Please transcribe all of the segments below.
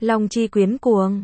Long chi quyến cuồng.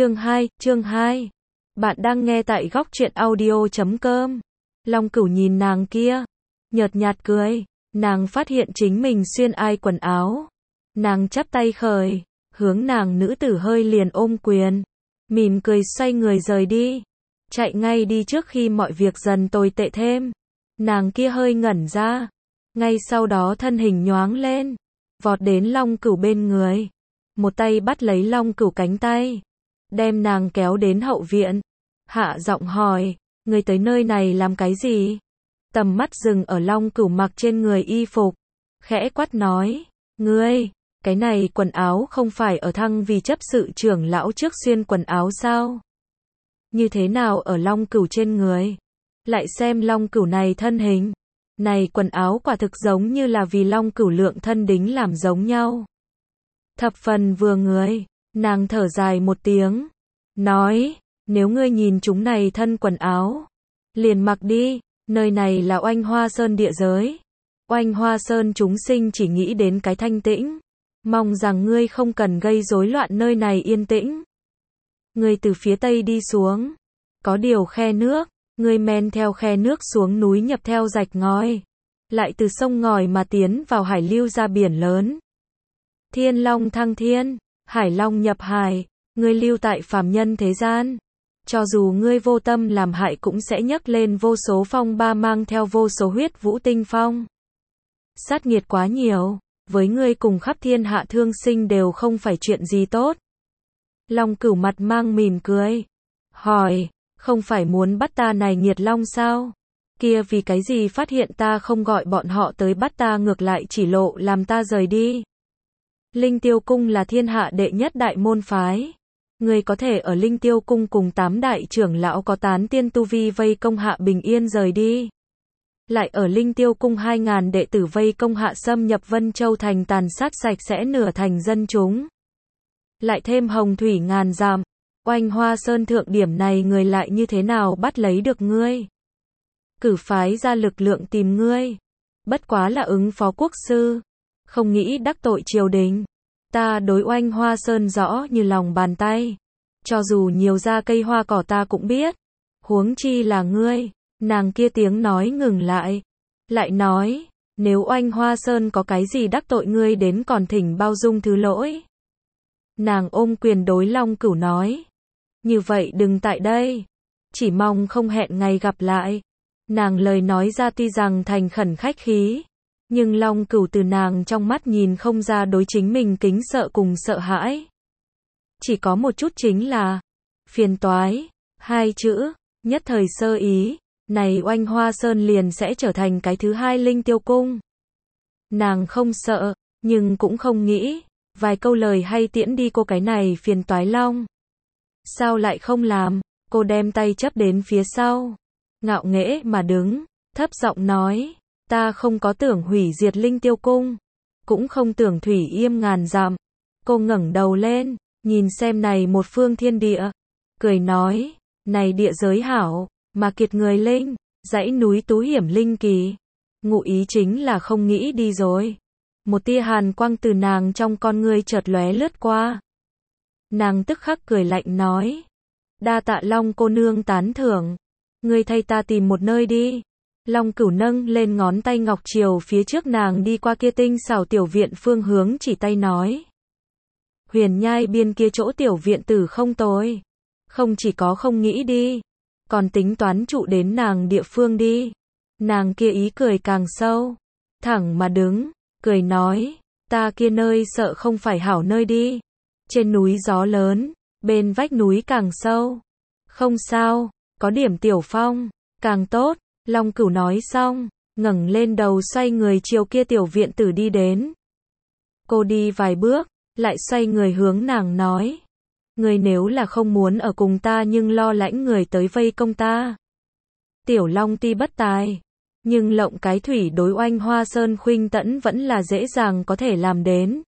Chương 2. Bạn đang nghe tại góc truyện audio.com. Long Cửu nhìn nàng kia, nhợt nhạt cười. Nàng phát hiện chính mình xuyên ai quần áo. Nàng chắp tay khởi, hướng nàng nữ tử hơi liền ôm quyền, mỉm cười xoay người rời đi. Chạy ngay đi trước khi mọi việc dần tồi tệ thêm. Nàng kia hơi ngẩn ra, ngay sau đó thân hình nhoáng lên, vọt đến Long Cửu bên người. Một tay bắt lấy Long Cửu cánh tay, đem nàng kéo đến hậu viện. Hạ giọng hỏi, người tới nơi này làm cái gì? Tầm mắt dừng ở Long Cửu mặc trên người y phục, khẽ quát nói, ngươi, cái này quần áo không phải ở Thăng vì chấp sự trưởng lão trước xuyên quần áo sao? Như thế nào ở Long Cửu trên người? Lại xem Long Cửu này thân hình, này quần áo quả thực giống như là vì Long Cửu lượng thân đính làm giống nhau. Thập phần vừa người, nàng thở dài một tiếng, nói, nếu ngươi nhìn chúng này thân quần áo, liền mặc đi, nơi này là Oanh Hoa Sơn địa giới. Oanh Hoa Sơn chúng sinh chỉ nghĩ đến cái thanh tĩnh, mong rằng ngươi không cần gây rối loạn nơi này yên tĩnh. Ngươi từ phía tây đi xuống, có điều khe nước, ngươi men theo khe nước xuống núi nhập theo rạch ngòi, lại từ sông ngòi mà tiến vào hải lưu ra biển lớn. Thiên long thăng thiên, hải long nhập hải, ngươi lưu tại phàm nhân thế gian. Cho dù ngươi vô tâm làm hại cũng sẽ nhấc lên vô số phong ba mang theo vô số huyết vũ tinh phong. Sát nghiệt quá nhiều, với ngươi cùng khắp thiên hạ thương sinh đều không phải chuyện gì tốt. Long Cửu mặt mang mỉm cười, hỏi, không phải muốn bắt ta này nghiệt long sao? Kia vì cái gì phát hiện ta không gọi bọn họ tới bắt ta ngược lại chỉ lộ làm ta rời đi? Linh Tiêu Cung là thiên hạ đệ nhất đại môn phái. Người có thể ở Linh Tiêu Cung cùng 8 đại trưởng lão có tán tiên tu vi vây công hạ bình yên rời đi. Lại ở Linh Tiêu Cung 2.000 đệ tử vây công hạ xâm nhập Vân Châu thành tàn sát sạch sẽ nửa thành dân chúng. Lại thêm hồng thủy ngàn dặm, Oanh Hoa Sơn thượng điểm này người lại như thế nào bắt lấy được ngươi? Cử phái ra lực lượng tìm ngươi, bất quá là ứng phó quốc sư, không nghĩ đắc tội triều đình. Ta đối Oanh Hoa Sơn rõ như lòng bàn tay, cho dù nhiều ra cây hoa cỏ ta cũng biết, huống chi là ngươi. Nàng kia tiếng nói ngừng lại nói, nếu Oanh Hoa Sơn có cái gì đắc tội ngươi đến còn thỉnh bao dung thứ lỗi. Nàng ôm quyền đối Long Cửu nói, như vậy đừng tại đây, chỉ mong không hẹn ngày gặp lại. Nàng lời nói ra tuy rằng thành khẩn khách khí, nhưng Long Cửu từ nàng trong mắt nhìn không ra đối chính mình kính sợ cùng sợ hãi. Chỉ có một chút chính là phiền toái, hai chữ, nhất thời sơ ý, này Oanh Hoa Sơn liền sẽ trở thành cái thứ hai Linh Tiêu Cung. Nàng không sợ, nhưng cũng không nghĩ, vài câu lời hay tiễn đi cô cái này phiền toái long. Sao lại không làm? Cô đem tay chấp đến phía sau, ngạo nghễ mà đứng, thấp giọng nói, ta không có tưởng hủy diệt Linh Tiêu Cung, cũng không tưởng thủy yêm ngàn dặm. Cô ngẩng đầu lên, nhìn xem này một phương thiên địa, cười nói, này địa giới hảo, mà kiệt người linh, dãy núi tú hiểm linh kỳ. Ngụ ý chính là không nghĩ đi rồi. Một tia hàn quang từ nàng trong con ngươi chợt lóe lướt qua. Nàng tức khắc cười lạnh nói, đa tạ Long cô nương tán thưởng, ngươi thay ta tìm một nơi đi. Long Cửu nâng lên ngón tay ngọc chiều phía trước nàng đi qua kia tinh xảo tiểu viện phương hướng chỉ tay nói, Huyền Nhai biên kia chỗ tiểu viện tử không tồi, không chỉ có không nghĩ đi, còn tính toán trụ đến nàng địa phương đi. Nàng kia ý cười càng sâu, thẳng mà đứng, cười nói, ta kia nơi sợ không phải hảo nơi đi. Trên núi gió lớn, bên vách núi càng sâu. Không sao, có điểm tiểu phong, càng tốt. Long Cửu nói xong, ngẩng lên đầu xoay người chiều kia tiểu viện tử đi đến. Cô đi vài bước, lại xoay người hướng nàng nói, người nếu là không muốn ở cùng ta nhưng lo lãnh người tới vây công ta. Tiểu Long tuy bất tài, nhưng lộng cái thủy đối Oanh Hoa Sơn khuynh tẫn vẫn là dễ dàng có thể làm đến.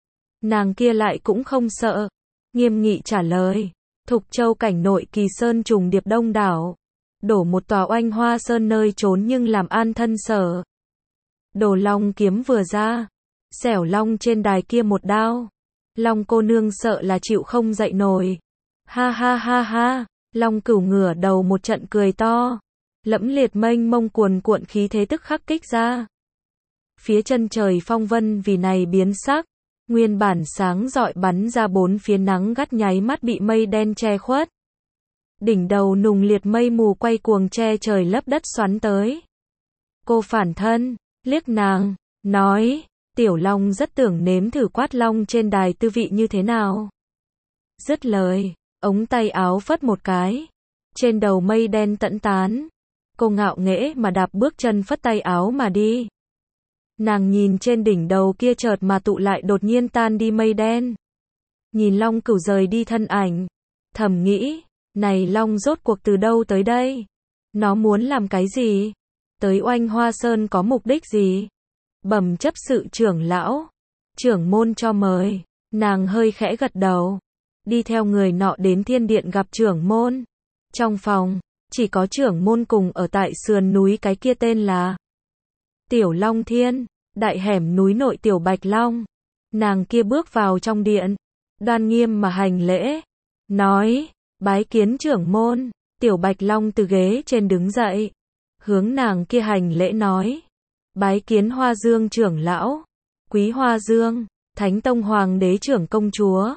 Nàng kia lại cũng không sợ, nghiêm nghị trả lời, Thục Châu cảnh nội kỳ sơn trùng điệp đông đảo, đổ một tòa Oanh Hoa Sơn nơi trốn nhưng làm an thân sở. Đồ Long kiếm vừa ra, xẻo long trên đài kia một đao, Long cô nương sợ là chịu không dậy nổi. Ha ha ha ha, Long Cửu ngửa đầu một trận cười to. Lẫm liệt mênh mông cuồn cuộn khí thế tức khắc kích ra. Phía chân trời phong vân vì này biến sắc, nguyên bản sáng rọi bắn ra bốn phía nắng gắt nháy mắt bị mây đen che khuất. Đỉnh đầu nùng liệt mây mù quay cuồng che trời lấp đất xoắn tới. Cô phản thân, liếc nàng, nói, Tiểu Long rất tưởng nếm thử quát long trên đài tư vị như thế nào. Dứt lời, ống tay áo phất một cái, trên đầu mây đen tẫn tán. Cô ngạo nghễ mà đạp bước chân phất tay áo mà đi. Nàng nhìn trên đỉnh đầu kia chợt mà tụ lại đột nhiên tan đi mây đen. Nhìn Long Cửu rời đi thân ảnh, thầm nghĩ, này Long rốt cuộc từ đâu tới đây? Nó muốn làm cái gì? Tới Oanh Hoa Sơn có mục đích gì? Bẩm chấp sự trưởng lão, trưởng môn cho mời. Nàng hơi khẽ gật đầu, đi theo người nọ đến thiên điện gặp trưởng môn. Trong phòng, chỉ có trưởng môn cùng ở tại sườn núi cái kia tên là Tiểu Long Thiên, đại hẻm núi nội Tiểu Bạch Long. Nàng kia bước vào trong điện, đoan nghiêm mà hành lễ, nói, bái kiến trưởng môn. Tiểu Bạch Long từ ghế trên đứng dậy, hướng nàng kia hành lễ nói, bái kiến Hoa Dương trưởng lão. Quý Hoa Dương, Thánh Tông Hoàng đế trưởng công chúa.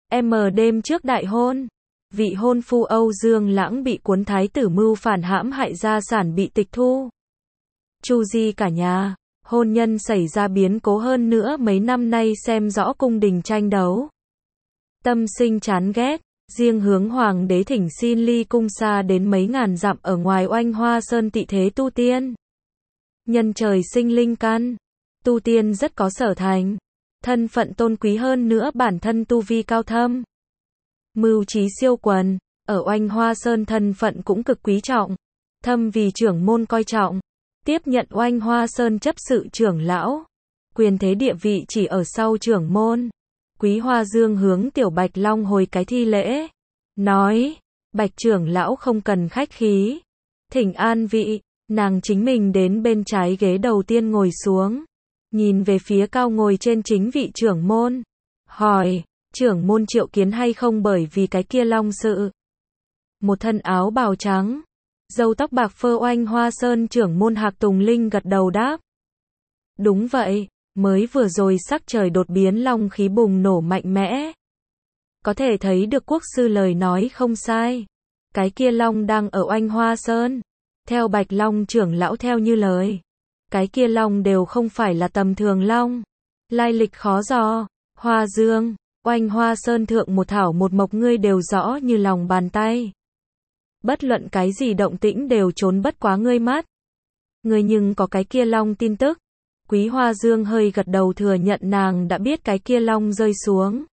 Đêm trước đại hôn, vị hôn phu Âu Dương Lãng bị cuốn thái tử mưu phản hãm hại gia sản bị tịch thu. Chu di cả nhà, hôn nhân xảy ra biến cố hơn nữa mấy năm nay xem rõ cung đình tranh đấu. Tâm sinh chán ghét, riêng hướng hoàng đế thỉnh xin ly cung xa đến mấy ngàn dặm ở ngoài Oanh Hoa Sơn tị thế tu tiên. Nhân trời sinh linh căn, tu tiên rất có sở thành, thân phận tôn quý hơn nữa bản thân tu vi cao thâm. Mưu trí siêu quần, ở Oanh Hoa Sơn thân phận cũng cực quý trọng, thâm vì trưởng môn coi trọng. Tiếp nhận Oanh Hoa Sơn chấp sự trưởng lão, quyền thế địa vị chỉ ở sau trưởng môn. Quý Hoa Dương hướng Tiểu Bạch Long hồi cái thi lễ, nói, Bạch trưởng lão không cần khách khí, thỉnh an vị. Nàng chính mình đến bên trái ghế đầu tiên ngồi xuống, nhìn về phía cao ngồi trên chính vị trưởng môn, hỏi, trưởng môn triệu kiến hay không bởi vì cái kia long sự. Một thân áo bào trắng, râu tóc bạc phơ Oanh Hoa Sơn trưởng môn Hạc Tùng Linh gật đầu đáp. Đúng vậy, mới vừa rồi sắc trời đột biến long khí bùng nổ mạnh mẽ. Có thể thấy được quốc sư lời nói không sai. Cái kia long đang ở Oanh Hoa Sơn. Theo Bạch Long trưởng lão theo như lời. Cái kia long đều không phải là tầm thường long. Lai lịch khó dò. Hoa Dương, Oanh Hoa Sơn thượng một thảo một mộc ngươi đều rõ như lòng bàn tay. Bất luận cái gì động tĩnh đều trốn bất quá ngươi mắt. Ngươi nhưng có cái kia long tin tức. Quý Hoa Dương hơi gật đầu thừa nhận nàng đã biết cái kia long rơi xuống.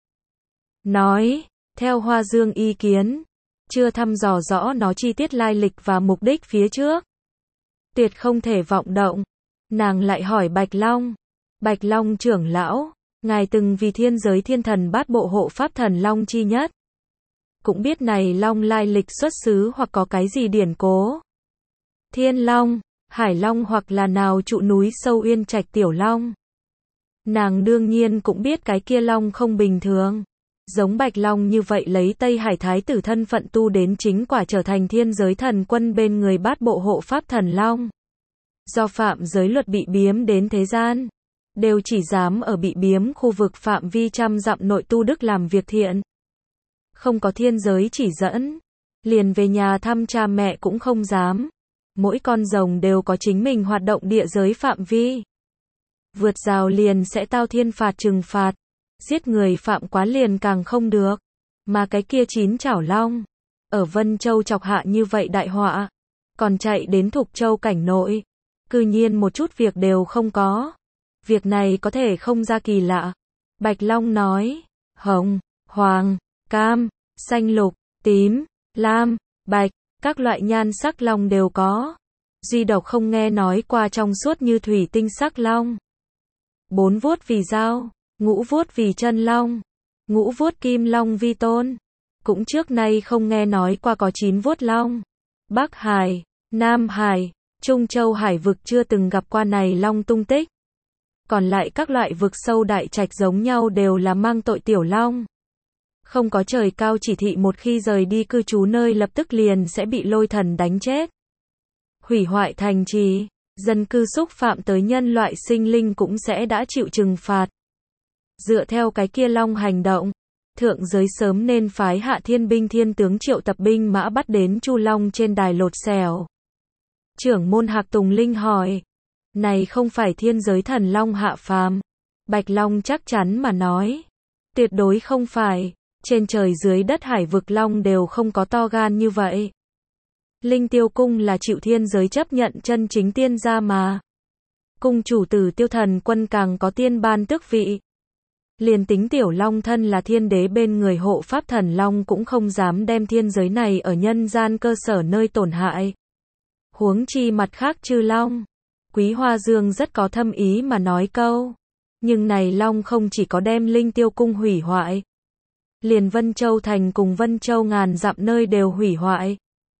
Nói, theo Hoa Dương ý kiến, chưa thăm dò rõ nó chi tiết lai lịch và mục đích phía trước. Tuyệt không thể vọng động. Nàng lại hỏi Bạch Long. Bạch Long trưởng lão, ngài từng vì thiên giới thiên thần bát bộ hộ pháp thần long chi nhất. Cũng biết này long lai lịch xuất xứ hoặc có cái gì điển cố. Thiên Long, Hải Long hoặc là nào trụ núi sâu Uyên Trạch Tiểu Long. Nàng đương nhiên cũng biết cái kia long không bình thường. Giống Bạch Long như vậy lấy Tây Hải Thái tử thân phận tu đến chính quả trở thành thiên giới thần quân bên người bát bộ hộ pháp thần long. Do phạm giới luật bị biếm đến thế gian, đều chỉ dám ở bị biếm khu vực phạm vi trăm dặm nội tu đức làm việc thiện. Không có thiên giới chỉ dẫn, liền về nhà thăm cha mẹ cũng không dám. Mỗi con rồng đều có chính mình hoạt động địa giới phạm vi. Vượt rào liền sẽ tao thiên phạt trừng phạt. Giết người phạm quá liền càng không được. Mà cái kia 9 chảo long, ở Vân Châu chọc hạ như vậy đại họa, còn chạy đến Thục Châu cảnh nội, cư nhiên một chút việc đều không có. Việc này có thể không ra kỳ lạ. Bạch Long nói, hồng, hoàng, cam, xanh lục, tím, lam, bạch, các loại nhan sắc long đều có. Duy độc không nghe nói qua trong suốt như thủy tinh sắc long. 4 vuốt vì dao, ngũ vuốt vì chân long, ngũ vuốt kim long vi tôn. Cũng trước nay không nghe nói qua có 9 vuốt long. Bắc Hải, Nam Hải, Trung Châu Hải vực chưa từng gặp qua này long tung tích. Còn lại các loại vực sâu đại trạch giống nhau đều là mang tội Tiểu Long. Không có trời cao chỉ thị một khi rời đi cư trú nơi lập tức liền sẽ bị lôi thần đánh chết. Hủy hoại thành trì, dân cư xúc phạm tới nhân loại sinh linh cũng sẽ đã chịu trừng phạt. Dựa theo cái kia Long hành động, thượng giới sớm nên phái Hạ Thiên binh thiên tướng triệu tập binh mã bắt đến Chu Long trên đài lột xẻo. Trưởng môn Hạc Tùng Linh hỏi, này không phải thiên giới thần Long hạ phàm? Bạch Long chắc chắn mà nói, tuyệt đối không phải, trên trời dưới đất hải vực Long đều không có to gan như vậy. Linh Tiêu Cung là chịu thiên giới chấp nhận chân chính tiên gia mà. Cung chủ tử Tiêu Thần Quân càng có tiên ban tước vị. Liền tính Tiểu Long thân là thiên đế bên người hộ pháp thần Long cũng không dám đem thiên giới này ở nhân gian cơ sở nơi tổn hại. Huống chi mặt khác chư Long. Quý Hoa Dương rất có thâm ý mà nói câu. Nhưng này Long không chỉ có đem Linh Tiêu Cung hủy hoại. Liền Vân Châu Thành cùng Vân Châu ngàn dặm nơi đều hủy hoại.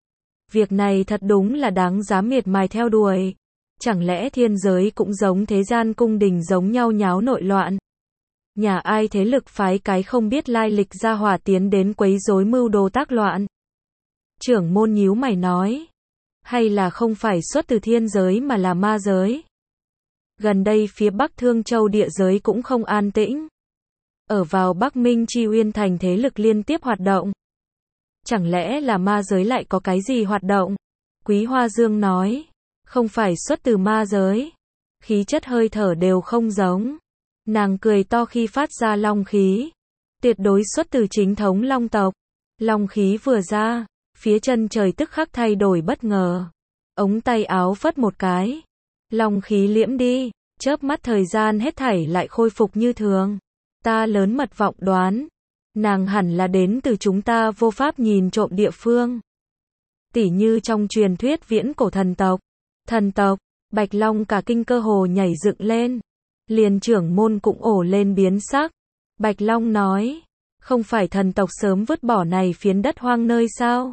Việc này thật đúng là đáng giá miệt mài theo đuổi. Chẳng lẽ thiên giới cũng giống thế gian cung đình giống nhau nháo nội loạn? Nhà ai thế lực phái cái không biết lai lịch ra hỏa tiến đến quấy rối mưu đồ tác loạn? Trưởng môn nhíu mày nói. Hay là không phải xuất từ thiên giới mà là ma giới? Gần đây phía Bắc Thương Châu địa giới cũng không an tĩnh. Ở vào Bắc Minh Chi Uyên thành thế lực liên tiếp hoạt động. Chẳng lẽ là ma giới lại có cái gì hoạt động? Quý Hoa Dương nói, không phải xuất từ ma giới. Khí chất hơi thở đều không giống. Nàng cười to khi phát ra long khí. Tuyệt đối xuất từ chính thống long tộc. Long khí vừa ra, phía chân trời tức khắc thay đổi bất ngờ. Ống tay áo phất một cái. Long khí liễm đi, chớp mắt thời gian hết thảy lại khôi phục như thường. Ta lớn mật vọng đoán. Nàng hẳn là đến từ chúng ta vô pháp nhìn trộm địa phương. Tỉ như trong truyền thuyết viễn cổ thần tộc. Thần tộc, Bạch Long cả kinh cơ hồ nhảy dựng lên. Liền trưởng môn cũng ổ lên biến sắc. Bạch Long nói, không phải thần tộc sớm vứt bỏ này phiến đất hoang nơi sao?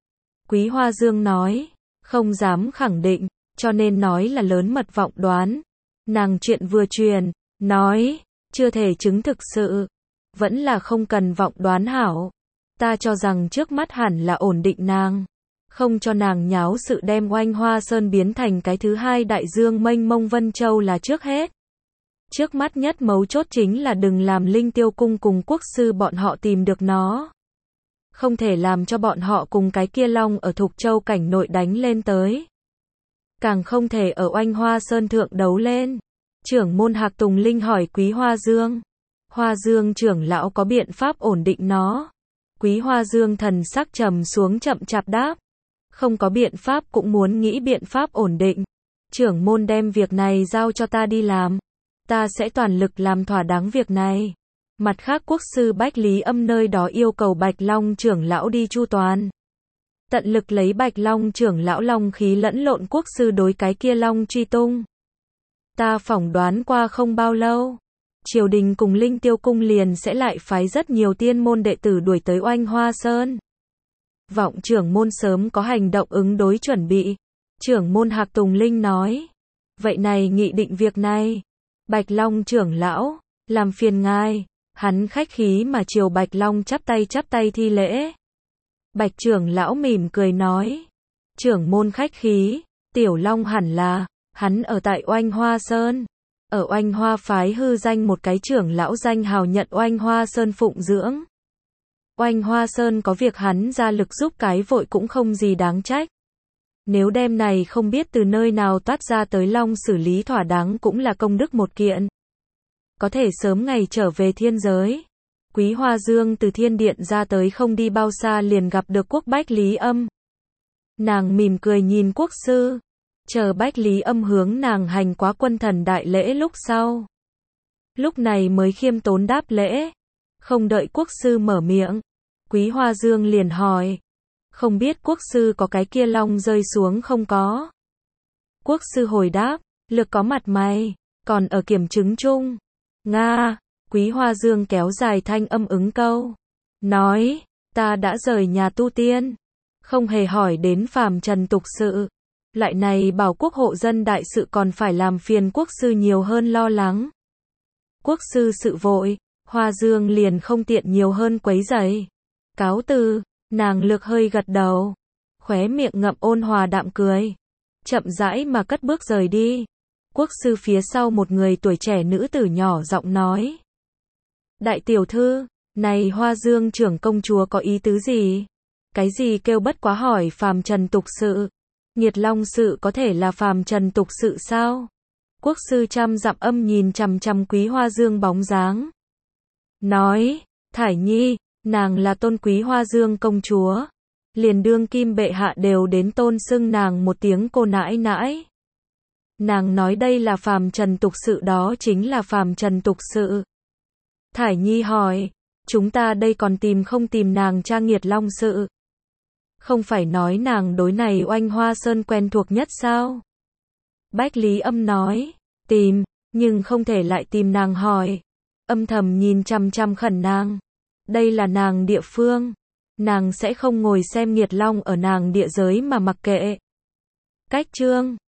Quý Hoa Dương nói, không dám khẳng định, cho nên nói là lớn mật vọng đoán. Nàng chuyện vừa truyền, nói, chưa thể chứng thực sự. Vẫn là không cần vọng đoán hảo. Ta cho rằng trước mắt hẳn là ổn định nàng. Không cho nàng nháo sự đem Oanh Hoa Sơn biến thành cái thứ hai đại dương mênh mông Vân Châu là trước hết. Trước mắt nhất mấu chốt chính là đừng làm Linh Tiêu Cung cùng quốc sư bọn họ tìm được nó. Không thể làm cho bọn họ cùng cái kia Long ở Thục Châu cảnh nội đánh lên tới. Càng không thể ở Oanh Hoa Sơn thượng đấu lên. Trưởng môn Hạc Tùng Linh hỏi Quý Hoa Dương. Hoa Dương trưởng lão có biện pháp ổn định nó. Quý Hoa Dương thần sắc trầm xuống chậm chạp đáp. Không có biện pháp cũng muốn nghĩ biện pháp ổn định. Trưởng môn đem việc này giao cho ta đi làm. Ta sẽ toàn lực làm thỏa đáng việc này. Mặt khác quốc sư Bách Lý Âm nơi đó yêu cầu Bạch Long trưởng lão đi chu toàn. Tận lực lấy Bạch Long trưởng lão long khí lẫn lộn quốc sư đối cái kia Long truy tung. Ta phỏng đoán qua không bao lâu. Triều đình cùng Linh Tiêu Cung liền sẽ lại phái rất nhiều tiên môn đệ tử đuổi tới Oanh Hoa Sơn. Vọng trưởng môn sớm có hành động ứng đối chuẩn bị. Trưởng môn Hạc Tùng Linh nói. Vậy này nghị định việc này. Bạch Long trưởng lão, làm phiền ngài. Hắn khách khí mà chiều Bạch Long chắp tay thi lễ. Bạch trưởng lão mỉm cười nói. Trưởng môn khách khí, Tiểu Long hẳn là, hắn ở tại Oanh Hoa Sơn. Ở Oanh Hoa phái hư danh một cái trưởng lão danh hào nhận Oanh Hoa Sơn phụng dưỡng. Oanh Hoa Sơn có việc hắn ra lực giúp cái vội cũng không gì đáng trách. Nếu đêm này không biết từ nơi nào toát ra tới Long xử lý thỏa đáng cũng là công đức một kiện. Có thể sớm ngày trở về thiên giới. Quý Hoa Dương từ thiên điện ra tới không đi bao xa liền gặp được quốc Bách Lý Âm. Nàng mỉm cười nhìn quốc sư. Chờ Bách Lý Âm hướng nàng hành quá quân thần đại lễ lúc sau. Lúc này mới khiêm tốn đáp lễ. Không đợi quốc sư mở miệng. Quý Hoa Dương liền hỏi. Không biết quốc sư có cái kia Long rơi xuống không có? Quốc sư hồi đáp. Lực có mặt mày. Còn ở kiểm chứng chung. Nga. Quý Hoa Dương kéo dài thanh âm ứng câu. Nói. Ta đã rời nhà tu tiên. Không hề hỏi đến phàm trần tục sự. Loại này bảo quốc hộ dân đại sự còn phải làm phiền quốc sư nhiều hơn lo lắng. Quốc sư sự vội, Hoa Dương liền không tiện nhiều hơn quấy rầy. Cáo từ, nàng lược hơi gật đầu, khóe miệng ngậm ôn hòa đạm cười, chậm rãi mà cất bước rời đi. Quốc sư phía sau một người tuổi trẻ nữ tử nhỏ giọng nói. Đại tiểu thư, này Hoa Dương trưởng công chúa có ý tứ gì? Cái gì kêu bất quá hỏi phàm trần tục sự? Nghiệt Long sự có thể là phàm trần tục sự sao? Quốc sư trăm dặm âm nhìn chằm chằm Quý Hoa Dương bóng dáng. Nói, Thải Nhi, nàng là tôn quý Hoa Dương công chúa. Liền đương kim bệ hạ đều đến tôn xưng nàng một tiếng cô nãi nãi. Nàng nói đây là phàm trần tục sự, đó chính là phàm trần tục sự. Thải Nhi hỏi, chúng ta đây còn tìm không tìm nàng cha Nghiệt Long sự? Không phải nói nàng đối này Oanh Hoa Sơn quen thuộc nhất sao? Bách Lý Âm nói, tìm, nhưng không thể lại tìm nàng hỏi. Âm thầm nhìn chằm chằm khẩn nàng. Đây là nàng địa phương. Nàng sẽ không ngồi xem Nghiệt Long ở nàng địa giới mà mặc kệ. Cách chương